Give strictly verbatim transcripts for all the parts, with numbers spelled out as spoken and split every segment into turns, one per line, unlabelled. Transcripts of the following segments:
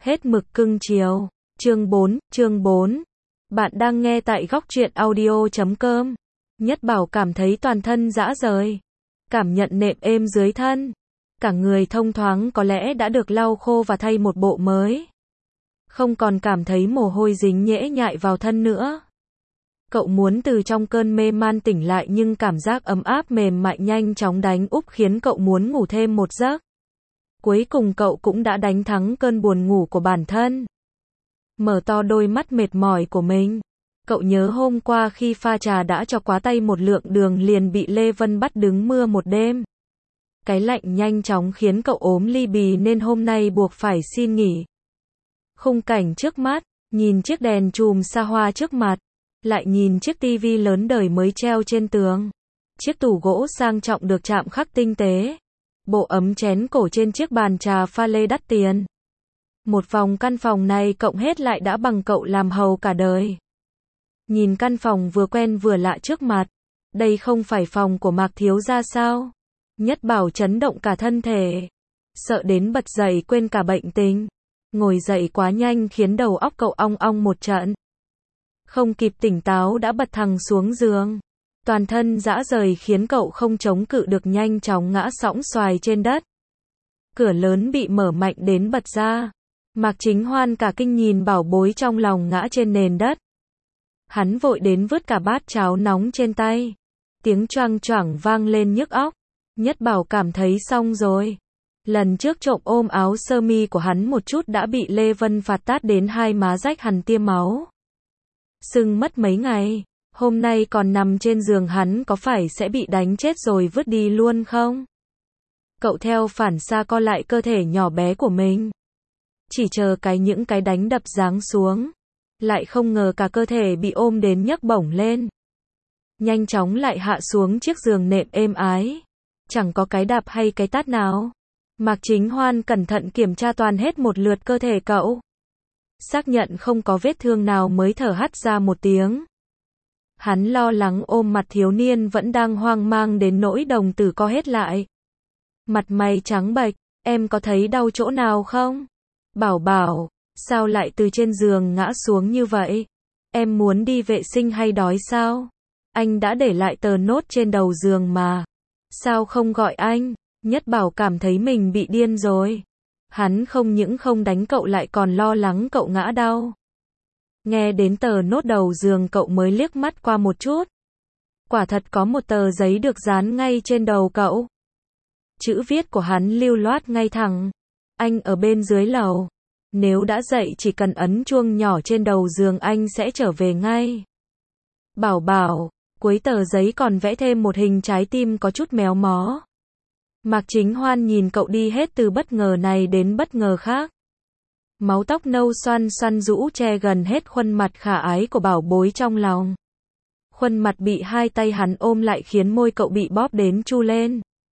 Hết mực cưng chiều. Chương bốn, chương bốn. Bạn đang nghe tại góc truyện audio chấm com. Nhất Bảo cảm thấy toàn thân rã rời. Cảm nhận nệm êm dưới thân. Cả người thông thoáng, có lẽ đã được lau khô và thay một bộ mới. Không còn cảm thấy mồ hôi dính nhễ nhại vào thân nữa. Cậu muốn từ trong cơn mê man tỉnh lại, nhưng cảm giác ấm áp mềm mại nhanh chóng đánh úp khiến cậu muốn ngủ thêm một giấc. Cuối cùng cậu cũng đã đánh thắng cơn buồn ngủ của bản thân. Mở to đôi mắt mệt mỏi của mình. Cậu nhớ hôm qua khi pha trà đã cho quá tay một lượng đường liền bị Lê Vân bắt đứng mưa một đêm. Cái lạnh nhanh chóng khiến cậu ốm ly bì nên hôm nay buộc phải xin nghỉ. Khung cảnh trước mắt, nhìn chiếc đèn chùm xa hoa trước mặt, lại nhìn chiếc tivi lớn đời mới treo trên tường. Chiếc tủ gỗ sang trọng được chạm khắc tinh tế. Bộ ấm chén cổ trên chiếc bàn trà pha lê đắt tiền. Một vòng căn phòng này cộng hết lại đã bằng cậu làm hầu cả đời. Nhìn căn phòng vừa quen vừa lạ trước mặt. Đây không phải phòng của Mạc thiếu gia sao? Nhất Bảo chấn động cả thân thể. Sợ đến bật dậy quên cả bệnh tình. Ngồi dậy quá nhanh khiến đầu óc cậu ong ong một trận. Không kịp tỉnh táo đã bật thẳng xuống giường. Toàn thân rã rời khiến cậu không chống cự được, nhanh chóng ngã sõng xoài trên đất. Cửa lớn bị mở mạnh đến bật ra. Mạc Chính Hoan cả kinh nhìn bảo bối trong lòng ngã trên nền đất. Hắn vội đến vứt cả bát cháo nóng trên tay. Tiếng choang choảng vang lên nhức óc. Nhất Bảo cảm thấy xong rồi. Lần trước trộm ôm áo sơ mi của hắn một chút đã bị Lê Vân phạt tát đến hai má rách hằn tia máu. Sưng mất mấy ngày. Hôm nay còn nằm trên giường, hắn có phải sẽ bị đánh chết rồi vứt đi luôn không? Cậu theo phản xạ co lại cơ thể nhỏ bé của mình. Chỉ chờ cái những cái đánh đập giáng xuống. Lại không ngờ cả cơ thể bị ôm đến nhấc bổng lên. Nhanh chóng lại hạ xuống chiếc giường nệm êm ái. Chẳng có cái đạp hay cái tát nào. Mạc Chính Hoan cẩn thận kiểm tra toàn hết một lượt cơ thể cậu. Xác nhận không có vết thương nào mới thở hắt ra một tiếng. Hắn lo lắng ôm mặt thiếu niên vẫn đang hoang mang đến nỗi đồng tử co hết lại. Mặt mày trắng bệch, em có thấy đau chỗ nào không? Bảo Bảo, sao lại từ trên giường ngã xuống như vậy? Em muốn đi vệ sinh hay đói sao? Anh đã để lại tờ nốt trên đầu giường mà. Sao không gọi anh? Nhất Bảo cảm thấy mình bị điên rồi. Hắn không những không đánh cậu lại còn lo lắng cậu ngã đau. Nghe đến tờ nốt đầu giường cậu mới liếc mắt qua một chút. Quả thật có một tờ giấy được dán ngay trên đầu cậu. Chữ viết của hắn lưu loát ngay thẳng. Anh ở bên dưới lầu. Nếu đã dậy chỉ cần ấn chuông nhỏ trên đầu giường anh sẽ trở về ngay. Bảo Bảo, cuối tờ giấy còn vẽ thêm một hình trái tim có chút méo mó. Mạc Chính Hoan nhìn cậu đi hết từ bất ngờ này đến bất ngờ khác. Máu tóc nâu xoăn xoăn rũ che gần hết khuôn mặt khả ái của bảo bối trong lòng. Khuôn mặt bị hai tay hắn ôm lại khiến môi cậu bị bóp đến chu lên.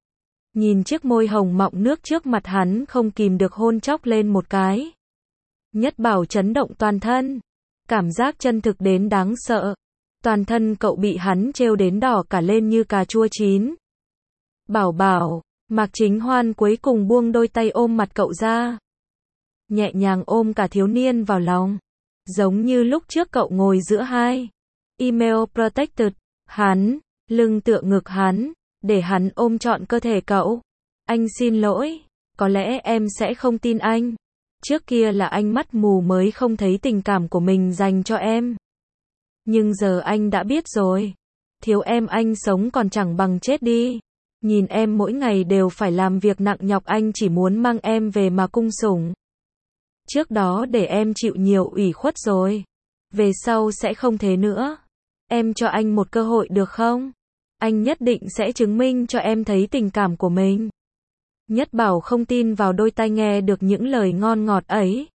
Nhìn chiếc môi hồng mọng nước trước mặt hắn không kìm được hôn chóc lên một cái. Nhất Bảo chấn động toàn thân. Cảm giác chân thực đến đáng sợ. Toàn thân cậu bị hắn trêu đến đỏ cả lên như cà chua chín. Bảo Bảo, Mạc Chính Hoan cuối cùng buông đôi tay ôm mặt cậu ra. Nhẹ nhàng ôm cả thiếu niên vào lòng. Giống như lúc trước cậu ngồi giữa hai. Email protected. Hắn, lưng tựa ngực hắn, để hắn ôm trọn cơ thể cậu. Anh xin lỗi. Có lẽ em sẽ không tin anh. Trước kia là anh mắt mù mới không thấy tình cảm của mình dành cho em. Nhưng giờ anh đã biết rồi. Thiếu em anh sống còn chẳng bằng chết đi. Nhìn em mỗi ngày đều phải làm việc nặng nhọc, anh chỉ muốn mang em về mà cung sủng. Trước đó để em chịu nhiều ủy khuất rồi. Về sau sẽ không thế nữa. Em cho anh một cơ hội được không? Anh nhất định sẽ chứng minh cho em thấy tình cảm của mình. Nhất Bảo không tin vào đôi tai nghe được những lời ngon ngọt ấy.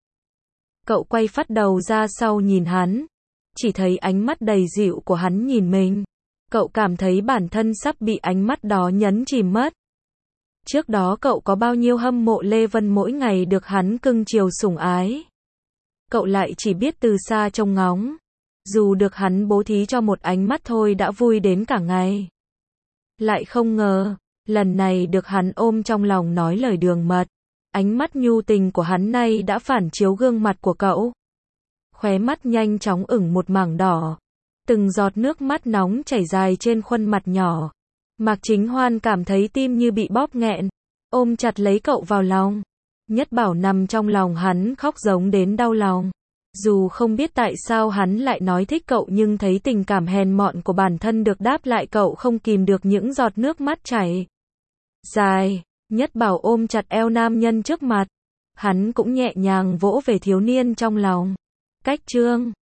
Cậu quay phắt đầu ra sau nhìn hắn. Chỉ thấy ánh mắt đầy dịu của hắn nhìn mình. Cậu cảm thấy bản thân sắp bị ánh mắt đó nhấn chìm mất. Trước đó cậu có bao nhiêu hâm mộ Lê Vân mỗi ngày được hắn cưng chiều sủng ái. Cậu lại chỉ biết từ xa trông ngóng. Dù được hắn bố thí cho một ánh mắt thôi đã vui đến cả ngày. Lại không ngờ, lần này được hắn ôm trong lòng nói lời đường mật. Ánh mắt nhu tình của hắn nay đã phản chiếu gương mặt của cậu. Khóe mắt nhanh chóng ửng một mảng đỏ. Từng giọt nước mắt nóng chảy dài trên khuôn mặt nhỏ. Mạc Chính Hoan cảm thấy tim như bị bóp nghẹn, ôm chặt lấy cậu vào lòng. Nhất Bảo nằm trong lòng hắn khóc giống đến đau lòng. Dù không biết tại sao hắn lại nói thích cậu nhưng thấy tình cảm hèn mọn của bản thân được đáp lại, cậu không kìm được những giọt nước mắt chảy dài. Nhất Bảo ôm chặt eo nam nhân trước mặt. Hắn cũng nhẹ nhàng vỗ về thiếu niên trong lòng. Cách chương